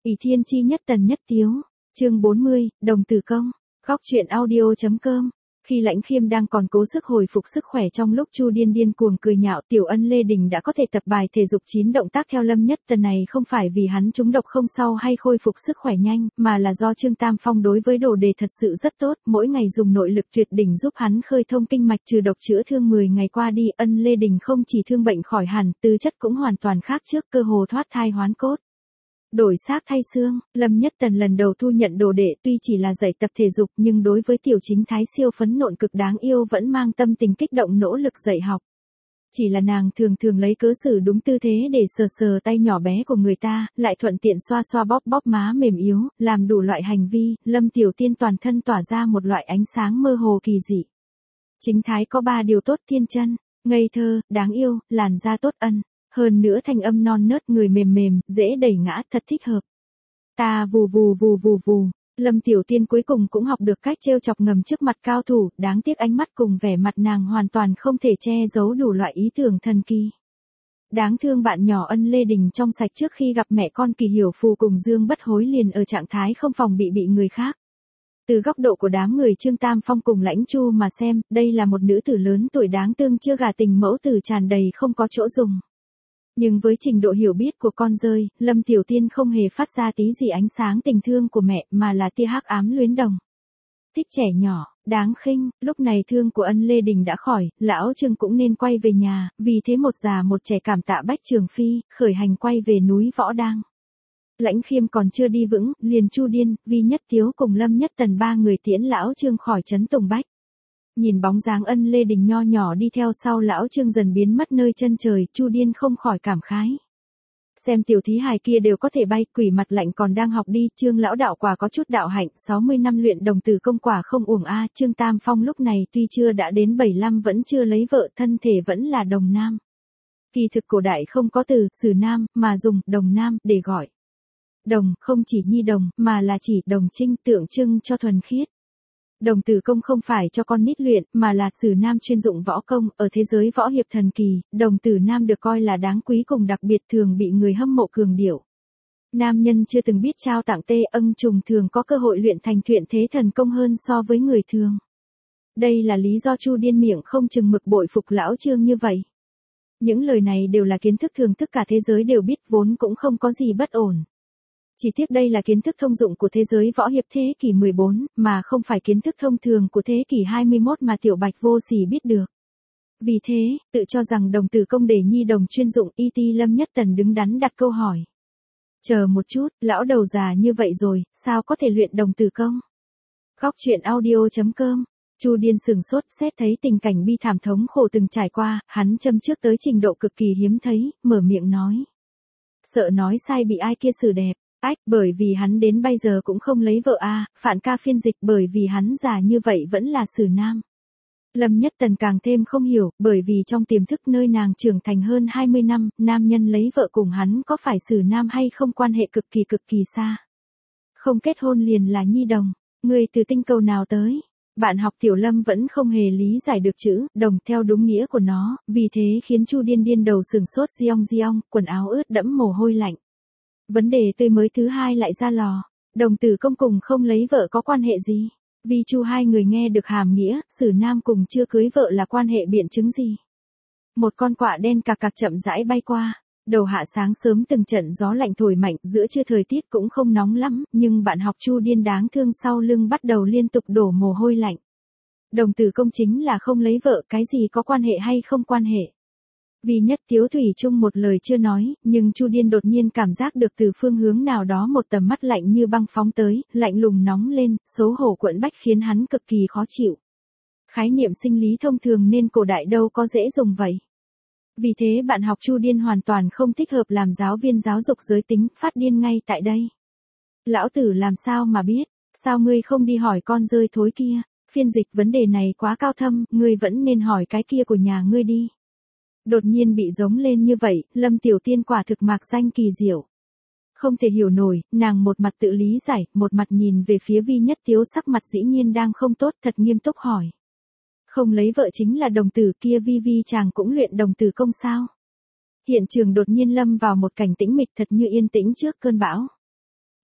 ỷ thiên chi nhất tần nhất tiếu, chương 40, đồng tử công, góc truyện audio.com. Khi Lãnh Khiêm đang còn cố sức hồi phục sức khỏe trong lúc Chu Điên điên cuồng cười nhạo, Tiểu Ân Lê Đình đã có thể tập bài thể dục 9 động tác theo Lâm Nhất Tần này không phải vì hắn trúng độc không sau hay khôi phục sức khỏe nhanh, mà là do Trương Tam Phong đối với đồ đề thật sự rất tốt, mỗi ngày dùng nội lực tuyệt đỉnh giúp hắn khơi thông kinh mạch trừ độc chữa thương 10 ngày qua đi, Ân Lê Đình không chỉ thương bệnh khỏi hẳn, tư chất cũng hoàn toàn khác trước, cơ hồ thoát thai hoán cốt. Đổi xác thay xương, Lâm Nhất Tần lần đầu thu nhận đồ đệ tuy chỉ là dạy tập thể dục nhưng đối với Tiểu Chính Thái siêu phấn nộn cực đáng yêu vẫn mang tâm tình kích động nỗ lực dạy học. Chỉ là nàng thường thường lấy cớ xử đúng tư thế để sờ sờ tay nhỏ bé của người ta, lại thuận tiện xoa xoa bóp bóp má mềm yếu, làm đủ loại hành vi, Lâm Tiểu Tiên toàn thân tỏa ra một loại ánh sáng mơ hồ kỳ dị. Chính Thái có 3 điều tốt: thiên chân, ngây thơ, đáng yêu, làn da tốt ân. Hơn nữa thanh âm non nớt, người mềm mềm, dễ đẩy ngã, thật thích hợp. Ta vù vù vù vù vù. Lâm Tiểu Tiên cuối cùng cũng học được cách trêu chọc ngầm trước mặt cao thủ, đáng tiếc ánh mắt cùng vẻ mặt nàng hoàn toàn không thể che giấu đủ loại ý tưởng thần kỳ. Đáng thương bạn nhỏ Ân Lê Đình trong sạch trước khi gặp mẹ con Kỳ Hiểu Phù cùng Dương Bất Hối liền ở trạng thái không phòng bị người khác. Từ góc độ của đám người Trương Tam Phong cùng Lãnh Chu mà xem, đây là một nữ tử lớn tuổi đáng thương chưa gả tình mẫu tử tràn đầy không có chỗ dùng. Nhưng với trình độ hiểu biết của con rơi, Lâm Tiểu Tiên không hề phát ra tí gì ánh sáng tình thương của mẹ mà là tia hắc ám luyến đồng. Thích trẻ nhỏ, đáng khinh, lúc này thương của Ân Lê Đình đã khỏi, lão Trương cũng nên quay về nhà, vì thế một già một trẻ cảm tạ Bách Trường Phi, khởi hành quay về núi Võ Đang. Lãnh Khiêm còn chưa đi vững, liền Chu Điên, Vi Nhất Tiếu cùng Lâm Nhất Tần 3 người tiễn lão Trương khỏi trấn Tùng Bách. Nhìn bóng dáng Ân Lê Đình nho nhỏ đi theo sau lão Trương dần biến mất nơi chân trời, Chu Điên không khỏi cảm khái. Xem tiểu thí hài kia đều có thể bay, quỷ mặt lạnh còn đang học đi, Trương lão đạo quả có chút đạo hạnh, 60 năm luyện đồng tử công quả không uổng a. Trương Tam Phong lúc này tuy chưa đã đến 75 vẫn chưa lấy vợ, thân thể vẫn là đồng nam. Kỳ thực cổ đại không có từ sử nam mà dùng đồng nam để gọi. Đồng không chỉ nhi đồng mà là chỉ đồng trinh, tượng trưng cho thuần khiết. Đồng tử công không phải cho con nít luyện, mà là sử nam chuyên dụng võ công, ở thế giới võ hiệp thần kỳ, đồng tử nam được coi là đáng quý cùng đặc biệt, thường bị người hâm mộ cường điệu. Nam nhân chưa từng biết trao tặng tê âng trùng thường có cơ hội luyện thành tuyệt thế thần công hơn so với người thường. Đây là lý do Chu Điên miệng không chừng mực bội phục lão Trương như vậy. Những lời này đều là kiến thức thường thức cả thế giới đều biết, vốn cũng không có gì bất ổn. Chỉ tiếc đây là kiến thức thông dụng của thế giới võ hiệp thế kỷ 14, mà không phải kiến thức thông thường của thế kỷ 21 mà Tiểu Bạch Vô Sỉ biết được. Vì thế, tự cho rằng đồng tử công để nhi đồng chuyên dụng, E.T. Lâm Nhất Tần đứng đắn đặt câu hỏi. Chờ một chút, lão đầu già như vậy rồi, sao có thể luyện đồng tử công? Góc truyện audio.com. Chu Điên sừng sốt, xét thấy tình cảnh bi thảm thống khổ từng trải qua, hắn châm trước tới trình độ cực kỳ hiếm thấy, mở miệng nói. Sợ nói sai bị ai kia xử đẹp. Ách, bởi vì hắn đến bây giờ cũng không lấy vợ a. Phạn ca phiên dịch, bởi vì hắn già như vậy vẫn là sử nam. Lâm Nhất Tần càng thêm không hiểu, bởi vì trong tiềm thức nơi nàng trưởng thành hơn 20 năm, nam nhân lấy vợ cùng hắn có phải sử nam hay không quan hệ cực kỳ xa. Không kết hôn liền là nhi đồng, người từ tinh cầu nào tới? Bạn học Tiểu Lâm vẫn không hề lý giải được chữ đồng theo đúng nghĩa của nó, vì thế khiến Chu Điên điên đầu sừng sốt, giong, quần áo ướt đẫm mồ hôi lạnh. Vấn đề tươi mới thứ hai lại ra lò, đồng tử công cùng không lấy vợ có quan hệ gì? Vì Chu hai người nghe được hàm nghĩa, sử nam cùng chưa cưới vợ là quan hệ biện chứng gì? Một con quạ đen cạc cạc chậm rãi bay qua, đầu hạ sáng sớm từng trận gió lạnh thổi mạnh, giữa trưa thời tiết cũng không nóng lắm, nhưng bạn học Chu Điên đáng thương sau lưng bắt đầu liên tục đổ mồ hôi lạnh. Đồng tử công chính là không lấy vợ, cái gì có quan hệ hay không quan hệ? Vì Nhất Tiếu thủy chung một lời chưa nói, nhưng Chu Điên đột nhiên cảm giác được từ phương hướng nào đó một tầm mắt lạnh như băng phóng tới, lạnh lùng nóng lên, xấu hổ quẫn bách khiến hắn cực kỳ khó chịu. Khái niệm sinh lý thông thường nên cổ đại đâu có dễ dùng vậy. Vì thế bạn học Chu Điên hoàn toàn không thích hợp làm giáo viên giáo dục giới tính, phát điên ngay tại đây. Lão tử làm sao mà biết, sao ngươi không đi hỏi con rơi thối kia, phiên dịch vấn đề này quá cao thâm, ngươi vẫn nên hỏi cái kia của nhà ngươi đi. Đột nhiên bị giống lên như vậy, Lâm Tiểu Tiên quả thực mạc danh kỳ diệu. Không thể hiểu nổi, nàng một mặt tự lý giải, một mặt nhìn về phía Vi Nhất Tiếu, sắc mặt dĩ nhiên đang không tốt, thật nghiêm túc hỏi. Không lấy vợ chính là đồng tử kia, Vi chàng cũng luyện đồng tử công sao? Hiện trường đột nhiên lâm vào một cảnh tĩnh mịch thật như yên tĩnh trước cơn bão.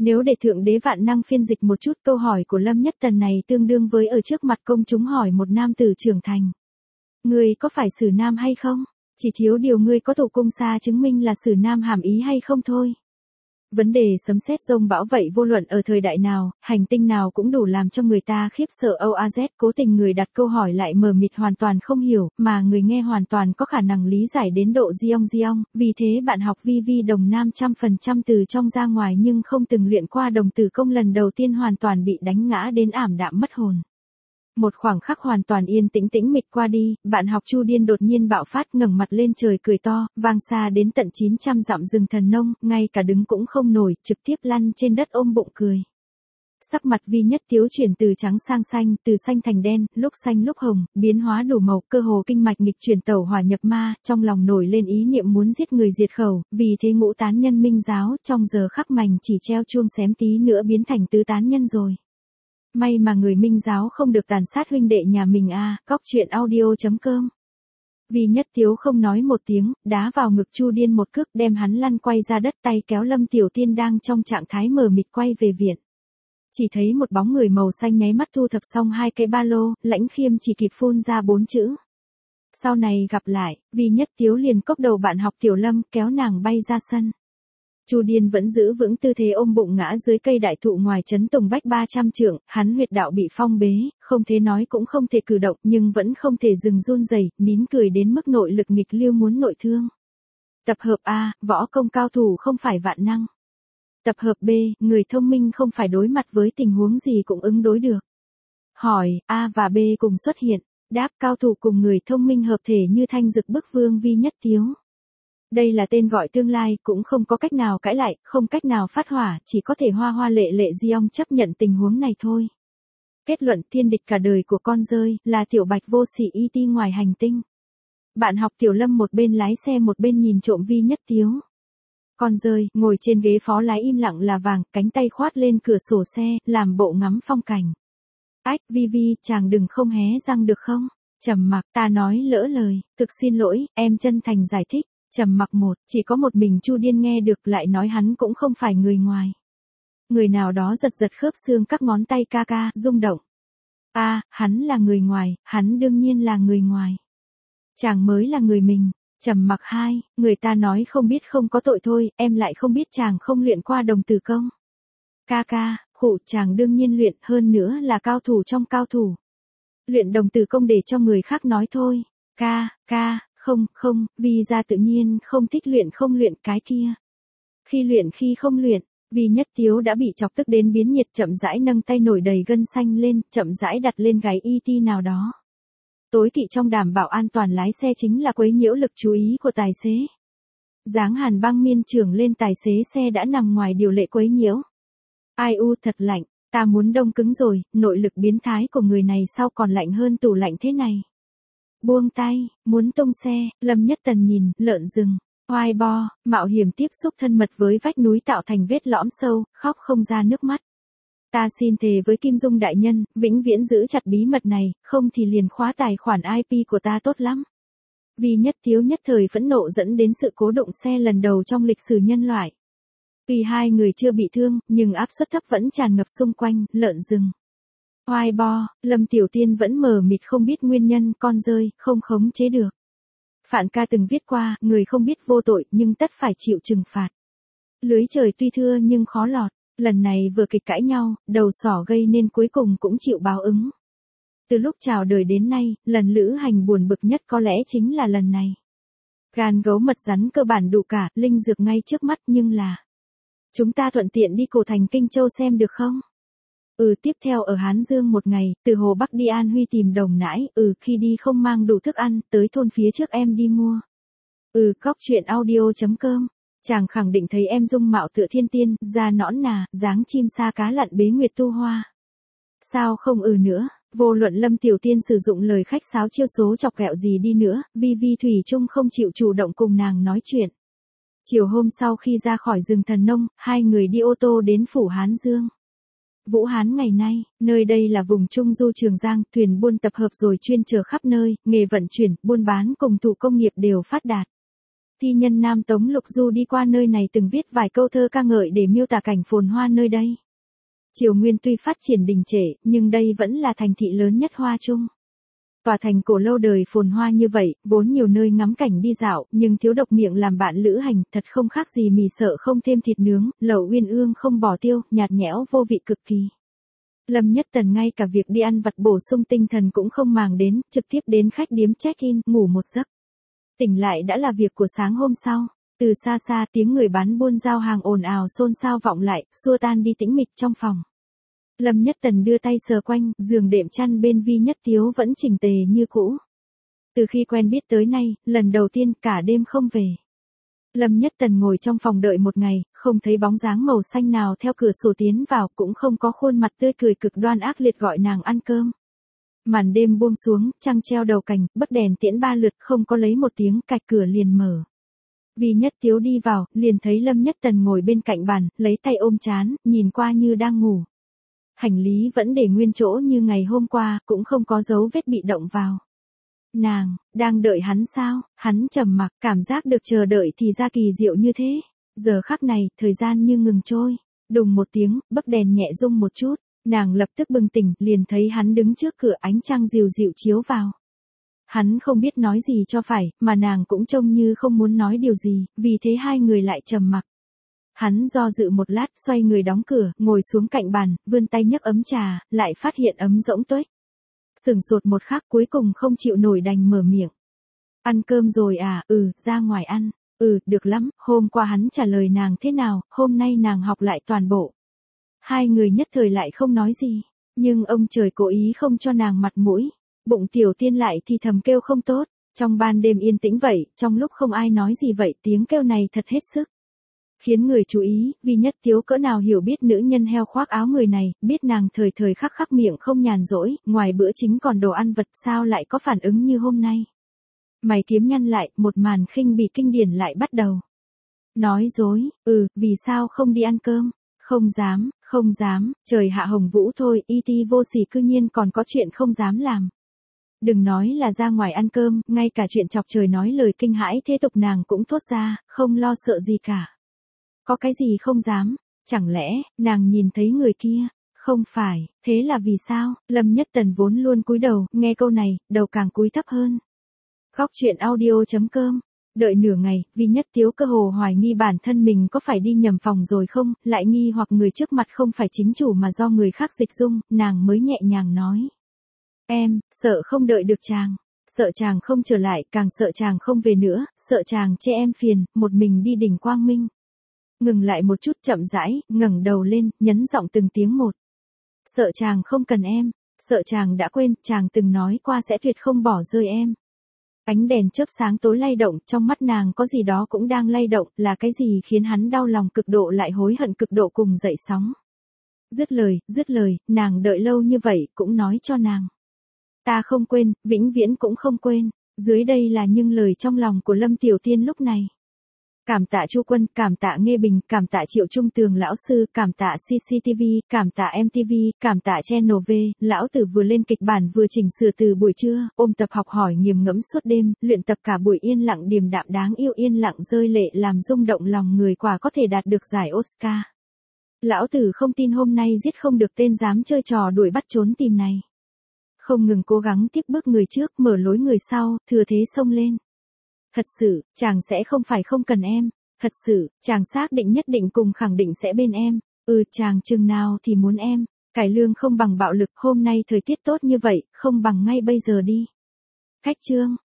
Nếu để thượng đế vạn năng phiên dịch một chút câu hỏi của Lâm Nhất Tần này tương đương với ở trước mặt công chúng hỏi một nam tử trưởng thành. Ngươi có phải sử nam hay không? Chỉ thiếu điều ngươi có tổ cung xa chứng minh là sử nam hàm ý hay không thôi. Vấn đề sấm sét rông bão vậy vô luận ở thời đại nào, hành tinh nào cũng đủ làm cho người ta khiếp sợ. OAZ cố tình người đặt câu hỏi lại mờ mịt hoàn toàn không hiểu, mà người nghe hoàn toàn có khả năng lý giải đến độ giong, vì thế bạn học vi đồng nam 100% từ trong ra ngoài nhưng không từng luyện qua đồng tử công lần đầu tiên hoàn toàn bị đánh ngã đến ảm đạm mất hồn. Một khoảng khắc hoàn toàn yên tĩnh tĩnh mịch qua đi, bạn học Chu Điên đột nhiên bạo phát ngẩng mặt lên trời cười to, vang xa đến tận 900 dặm rừng thần nông, ngay cả đứng cũng không nổi, trực tiếp lăn trên đất ôm bụng cười. Sắc mặt Vi Nhất Tiếu chuyển từ trắng sang xanh, từ xanh thành đen, lúc xanh lúc hồng, biến hóa đủ màu, cơ hồ kinh mạch nghịch chuyển tẩu hỏa nhập ma, trong lòng nổi lên ý niệm muốn giết người diệt khẩu, vì thế ngũ tán nhân minh giáo, trong giờ khắc mành chỉ treo chuông xém tí nữa biến thành tứ tán nhân rồi. May mà người minh giáo không được tàn sát huynh đệ nhà mình a. Cóc truyện audio.com. Vi Nhất Tiếu không nói một tiếng, đá vào ngực Chu Điên một cước đem hắn lăn quay ra đất, tay kéo Lâm Tiểu Tiên đang trong trạng thái mờ mịt quay về viện. Chỉ thấy một bóng người màu xanh nháy mắt thu thập xong hai cái ba lô, Lãnh Khiêm chỉ kịp phun ra 4 chữ. Sau này gặp lại, Vi Nhất Tiếu liền cốc đầu bạn học Tiểu Lâm kéo nàng bay ra sân. Chu Điên vẫn giữ vững tư thế ôm bụng ngã dưới cây đại thụ ngoài trấn Tùng Bách 300 trượng, hắn huyệt đạo bị phong bế, không thể nói cũng không thể cử động nhưng vẫn không thể dừng run rẩy, nín cười đến mức nội lực nghịch lưu muốn nội thương. Tập hợp A, võ công cao thủ không phải vạn năng. Tập hợp B, người thông minh không phải đối mặt với tình huống gì cũng ứng đối được. Hỏi, A và B cùng xuất hiện, đáp cao thủ cùng người thông minh hợp thể như thanh dực bức vương Vi Nhất Tiếu. Đây là tên gọi tương lai, cũng không có cách nào cãi lại, không cách nào phát hỏa, chỉ có thể hoa lệ Giong chấp nhận tình huống này thôi. Kết luận thiên địch cả đời của con rơi, là tiểu bạch vô sỉ ET ngoài hành tinh. Bạn học Tiểu Lâm một bên lái xe một bên nhìn trộm Vi Nhất Tiếu. Con rơi, ngồi trên ghế phó lái im lặng là vàng, cánh tay khoát lên cửa sổ xe, làm bộ ngắm phong cảnh. Ách, Vi, chàng đừng không hé răng được không? Trầm mặc, ta nói lỡ lời, thực xin lỗi, em chân thành giải thích. Trầm mặc một, chỉ có một mình Chu Điên nghe được, lại nói hắn cũng không phải người ngoài. Người nào đó giật khớp xương các ngón tay ca, rung động. Hắn là người ngoài, hắn đương nhiên là người ngoài. Chàng mới là người mình. Trầm mặc hai, người ta nói không biết không có tội thôi, em lại không biết chàng không luyện qua đồng tử công. Khụ, chàng đương nhiên luyện, hơn nữa là cao thủ trong cao thủ. Luyện đồng tử công để cho người khác nói thôi. Không, vì ra tự nhiên không thích luyện không luyện cái kia. Khi luyện khi không luyện, Vi Nhất Tiếu đã bị chọc tức đến biến nhiệt, chậm rãi nâng tay nổi đầy gân xanh lên, chậm rãi đặt lên gáy ET nào đó. Tối kỵ trong đảm bảo an toàn lái xe chính là quấy nhiễu lực chú ý của tài xế. Dáng Hàn Băng miên trưởng lên tài xế xe đã nằm ngoài điều lệ quấy nhiễu. Ai u thật lạnh, ta muốn đông cứng rồi, nội lực biến thái của người này sao còn lạnh hơn tủ lạnh thế này. Buông tay, muốn tung xe, Lâm Nhất Tần nhìn, lợn rừng, oai bo, mạo hiểm tiếp xúc thân mật với vách núi tạo thành vết lõm sâu, khóc không ra nước mắt. Ta xin thề với Kim Dung đại nhân, vĩnh viễn giữ chặt bí mật này, không thì liền khóa tài khoản IP của ta tốt lắm. Vi Nhất Tiếu nhất thời phẫn nộ dẫn đến sự cố đụng xe lần đầu trong lịch sử nhân loại. Vì hai người chưa bị thương, nhưng áp suất thấp vẫn tràn ngập xung quanh, lợn rừng. Oai bo, Lâm Tiểu Tiên vẫn mờ mịt không biết nguyên nhân, con rơi, không khống chế được. Phạn ca từng viết qua, người không biết vô tội nhưng tất phải chịu trừng phạt. Lưới trời tuy thưa nhưng khó lọt, lần này vừa kịch cãi nhau, đầu sỏ gây nên cuối cùng cũng chịu báo ứng. Từ lúc chào đời đến nay, lần lữ hành buồn bực nhất có lẽ chính là lần này. Gan gấu mật rắn cơ bản đủ cả, linh dược ngay trước mắt nhưng là... Chúng ta thuận tiện đi cổ thành Kinh Châu xem được không? Tiếp theo ở Hán Dương một ngày, từ Hồ Bắc đi An Huy tìm đồng nãi, khi đi không mang đủ thức ăn, tới thôn phía trước em đi mua. Cóc truyện audio.com. Chàng khẳng định thấy em dung mạo tựa thiên tiên, da nõn nà, dáng chim sa cá lặn bế nguyệt tu hoa. Sao không nữa, vô luận Lâm Tiểu Tiên sử dụng lời khách sáo chiêu số chọc ghẹo gì đi nữa, Vi thủy chung không chịu chủ động cùng nàng nói chuyện. Chiều hôm sau khi ra khỏi rừng thần nông, hai người đi ô tô đến phủ Hán Dương. Vũ Hán ngày nay, nơi đây là vùng Trung Du Trường Giang, thuyền buôn tập hợp rồi chuyên chở khắp nơi, nghề vận chuyển, buôn bán cùng thủ công nghiệp đều phát đạt. Thi nhân Nam Tống Lục Du đi qua nơi này từng viết vài câu thơ ca ngợi để miêu tả cảnh phồn hoa nơi đây. Triều Nguyên tuy phát triển đình trệ, nhưng đây vẫn là thành thị lớn nhất Hoa Trung. Tòa thành cổ lâu đời phồn hoa như vậy, vốn nhiều nơi ngắm cảnh đi dạo, nhưng thiếu độc miệng làm bạn lữ hành, thật không khác gì mì sợ không thêm thịt nướng, lẩu uyên ương không bỏ tiêu, nhạt nhẽo vô vị cực kỳ. Lâm Nhất Tần ngay cả việc đi ăn vặt bổ sung tinh thần cũng không màng đến, trực tiếp đến khách điếm check-in, ngủ một giấc. Tỉnh lại đã là việc của sáng hôm sau. Từ xa xa tiếng người bán buôn giao hàng ồn ào xôn xao vọng lại, xua tan đi tĩnh mịch trong phòng. Lâm Nhất Tần đưa tay sờ quanh, giường đệm chăn bên Vi Nhất Tiếu vẫn chỉnh tề như cũ. Từ khi quen biết tới nay, lần đầu tiên cả đêm không về. Lâm Nhất Tần ngồi trong phòng đợi một ngày, không thấy bóng dáng màu xanh nào theo cửa sổ tiến vào, cũng không có khuôn mặt tươi cười cực đoan ác liệt gọi nàng ăn cơm. Màn đêm buông xuống, trăng treo đầu cành, bấc đèn tiễn ba lượt, không có lấy một tiếng, cạch cửa liền mở. Vi Nhất Tiếu đi vào, liền thấy Lâm Nhất Tần ngồi bên cạnh bàn, lấy tay ôm trán, nhìn qua như đang ngủ. Hành lý vẫn để nguyên chỗ như ngày hôm qua, cũng không có dấu vết bị động vào. Nàng, đang đợi hắn sao? Hắn trầm mặc, cảm giác được chờ đợi thì ra kỳ diệu như thế. Giờ khắc này, thời gian như ngừng trôi. Đùng một tiếng, bấc đèn nhẹ rung một chút. Nàng lập tức bừng tỉnh, liền thấy hắn đứng trước cửa, ánh trăng dịu dịu chiếu vào. Hắn không biết nói gì cho phải, mà nàng cũng trông như không muốn nói điều gì, vì thế hai người lại trầm mặc. Hắn do dự một lát, xoay người đóng cửa, ngồi xuống cạnh bàn, vươn tay nhấc ấm trà, lại phát hiện ấm rỗng tuếch. Sửng sốt một khắc, cuối cùng không chịu nổi đành mở miệng. Ăn cơm rồi à? Ra ngoài ăn. Được lắm, hôm qua hắn trả lời nàng thế nào, hôm nay nàng học lại toàn bộ. Hai người nhất thời lại không nói gì, nhưng ông trời cố ý không cho nàng mặt mũi. Bụng Tiểu Tiên lại thì thầm kêu không tốt, trong ban đêm yên tĩnh vậy, trong lúc không ai nói gì vậy, tiếng kêu này thật hết sức. Khiến người chú ý, Vi Nhất Tiếu cỡ nào hiểu biết nữ nhân heo khoác áo người này, biết nàng thời thời khắc khắc miệng không nhàn rỗi, ngoài bữa chính còn đồ ăn vật sao lại có phản ứng như hôm nay. Mày kiếm nhăn lại, một màn khinh bỉ kinh điển lại bắt đầu. Nói dối, vì sao không đi ăn cơm? Không dám, trời hạ hồng vũ thôi, vô sỉ cư nhiên còn có chuyện không dám làm. Đừng nói là ra ngoài ăn cơm, ngay cả chuyện chọc trời nói lời kinh hãi thế tục nàng cũng thốt ra, không lo sợ gì cả. Có cái gì không dám, chẳng lẽ, nàng nhìn thấy người kia, không phải, thế là vì sao? Lâm Nhất Tần vốn luôn cúi đầu, nghe câu này, đầu càng cúi thấp hơn. Góc truyện audio.com. Đợi nửa ngày, Vi Nhất Tiếu cơ hồ hoài nghi bản thân mình có phải đi nhầm phòng rồi không, lại nghi hoặc người trước mặt không phải chính chủ mà do người khác dịch dung, nàng mới nhẹ nhàng nói. Em, sợ không đợi được chàng, sợ chàng không trở lại, càng sợ chàng không về nữa, sợ chàng chê em phiền, một mình đi đỉnh quang minh. Ngừng lại một chút chậm rãi, ngẩng đầu lên, nhấn giọng từng tiếng một. Sợ chàng không cần em, sợ chàng đã quên, chàng từng nói qua sẽ tuyệt không bỏ rơi em. Ánh đèn chớp sáng tối lay động, trong mắt nàng có gì đó cũng đang lay động, là cái gì khiến hắn đau lòng cực độ lại hối hận cực độ cùng dậy sóng. Dứt lời, nàng đợi lâu như vậy, cũng nói cho nàng. Ta không quên, vĩnh viễn cũng không quên. Dưới đây là những lời trong lòng của Lâm Tiểu Tiên lúc này. Cảm tạ Chu Quân, cảm tạ Nghê Bình, cảm tạ Triệu Trung Tường lão sư, cảm tạ CCTV, cảm tạ MTV, cảm tạ Channel V, lão tử vừa lên kịch bản vừa chỉnh sửa từ buổi trưa, ôm tập học hỏi nghiền ngẫm suốt đêm, luyện tập cả buổi yên lặng điềm đạm đáng yêu yên lặng rơi lệ làm rung động lòng người quả có thể đạt được giải Oscar. Lão tử không tin hôm nay giết không được tên dám chơi trò đuổi bắt trốn tìm này. Không ngừng cố gắng tiếp bước người trước, mở lối người sau, thừa thế xông lên. Thật sự, chàng sẽ không phải không cần em. Thật sự, chàng xác định nhất định cùng khẳng định sẽ bên em. Chàng chừng nào thì muốn em. Cải lương không bằng bạo lực, hôm nay thời tiết tốt như vậy, không bằng ngay bây giờ đi. Khách chương.